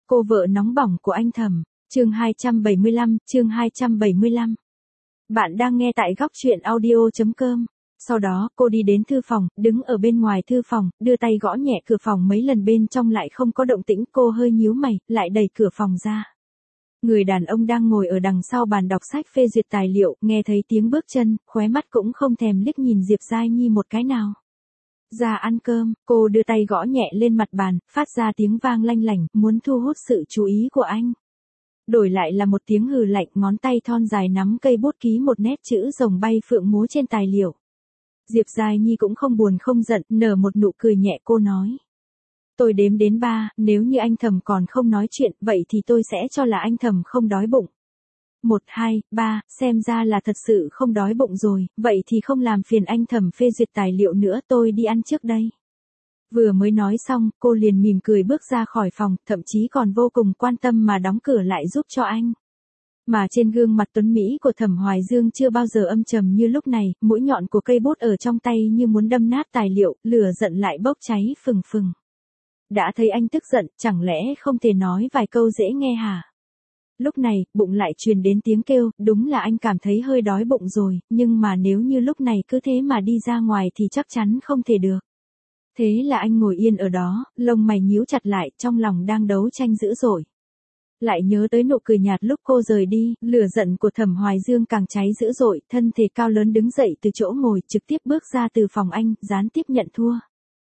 Cô vợ nóng bỏng của anh Thẩm, chương 275. Bạn đang nghe tại góc truyện audio.com. Sau đó, cô đi đến thư phòng, đứng ở bên ngoài thư phòng, đưa tay gõ nhẹ cửa phòng mấy lần, bên trong lại không có động tĩnh, cô hơi nhíu mày, lại đẩy cửa phòng ra. Người đàn ông đang ngồi ở đằng sau bàn đọc sách phê duyệt tài liệu, nghe thấy tiếng bước chân, khóe mắt cũng không thèm liếc nhìn Diệp Giai Nhi một cái nào. Ra ăn cơm, cô đưa tay gõ nhẹ lên mặt bàn, phát ra tiếng vang lanh lảnh, muốn thu hút sự chú ý của anh. Đổi lại là một tiếng hừ lạnh, ngón tay thon dài nắm cây bút ký một nét chữ rồng bay phượng múa trên tài liệu. Diệp Giai Nhi cũng không buồn không giận, nở một nụ cười nhẹ, cô nói. Tôi đếm đến 3, nếu như anh Thẩm còn không nói chuyện, vậy thì tôi sẽ cho là anh Thẩm không đói bụng. 1, 2, 3, xem ra là thật sự không đói bụng rồi, vậy thì không làm phiền anh Thẩm phê duyệt tài liệu nữa, tôi đi ăn trước đây. Vừa mới nói xong, cô liền mỉm cười bước ra khỏi phòng, thậm chí còn vô cùng quan tâm mà đóng cửa lại giúp cho anh. Mà trên gương mặt tuấn Mỹ của Thẩm Hoài Dương chưa bao giờ âm trầm như lúc này, mũi nhọn của cây bút ở trong tay như muốn đâm nát tài liệu, lửa giận lại bốc cháy phừng phừng. Đã thấy anh tức giận, chẳng lẽ không thể nói vài câu dễ nghe hả? Lúc này, bụng lại truyền đến tiếng kêu, đúng là anh cảm thấy hơi đói bụng rồi, nhưng mà nếu như lúc này cứ thế mà đi ra ngoài thì chắc chắn không thể được. Thế là anh ngồi yên ở đó, lông mày nhíu chặt lại, trong lòng đang đấu tranh dữ dội. Lại nhớ tới nụ cười nhạt lúc cô rời đi, lửa giận của Thẩm Hoài Dương càng cháy dữ dội, thân thể cao lớn đứng dậy từ chỗ ngồi, trực tiếp bước ra từ phòng anh, gián tiếp nhận thua.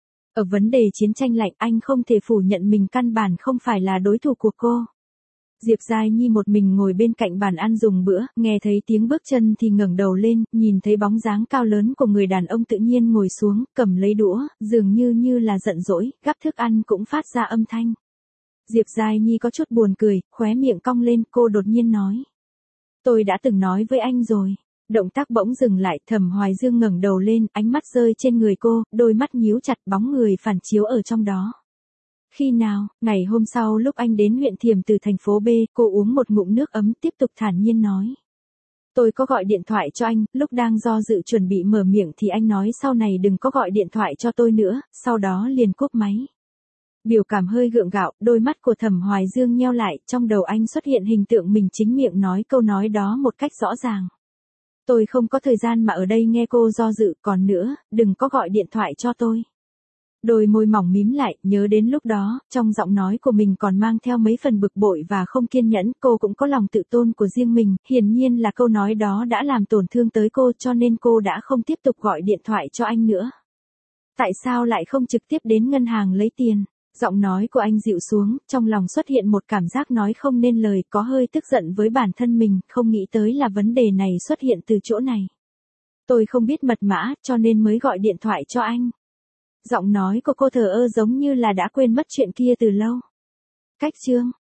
Ở vấn đề chiến tranh lạnh, anh không thể phủ nhận mình căn bản không phải là đối thủ của cô. Diệp Giai Nhi một mình ngồi bên cạnh bàn ăn dùng bữa, nghe thấy tiếng bước chân thì ngẩng đầu lên, nhìn thấy bóng dáng cao lớn của người đàn ông tự nhiên ngồi xuống, cầm lấy đũa, dường như là giận dỗi, gắp thức ăn cũng phát ra âm thanh. Diệp Giai Nhi có chút buồn cười, khóe miệng cong lên, cô đột nhiên nói. Tôi đã từng nói với anh rồi. Động tác bỗng dừng lại, Thẩm Hoài Dương ngẩng đầu lên, ánh mắt rơi trên người cô, đôi mắt nhíu chặt, bóng người phản chiếu ở trong đó. Khi nào? Ngày hôm sau lúc anh đến huyện Thiểm từ thành phố B, cô uống một ngụm nước ấm, tiếp tục thản nhiên nói. Tôi có gọi điện thoại cho anh, lúc đang do dự chuẩn bị mở miệng thì anh nói sau này đừng có gọi điện thoại cho tôi nữa, sau đó liền cúp máy. Biểu cảm hơi gượng gạo, đôi mắt của Thẩm Hoài Dương nheo lại, trong đầu anh xuất hiện hình tượng mình chính miệng nói câu nói đó một cách rõ ràng. Tôi không có thời gian mà ở đây nghe cô do dự, còn nữa, đừng có gọi điện thoại cho tôi. Đôi môi mỏng mím lại, nhớ đến lúc đó, trong giọng nói của mình còn mang theo mấy phần bực bội và không kiên nhẫn, cô cũng có lòng tự tôn của riêng mình, hiển nhiên là câu nói đó đã làm tổn thương tới cô cho nên cô đã không tiếp tục gọi điện thoại cho anh nữa. Tại sao lại không trực tiếp đến ngân hàng lấy tiền? Giọng nói của anh dịu xuống, trong lòng xuất hiện một cảm giác nói không nên lời, có hơi tức giận với bản thân mình, không nghĩ tới là vấn đề này xuất hiện từ chỗ này. Tôi không biết mật mã, cho nên mới gọi điện thoại cho anh. Giọng nói của cô thờ ơ giống như là đã quên mất chuyện kia từ lâu. Cách chương,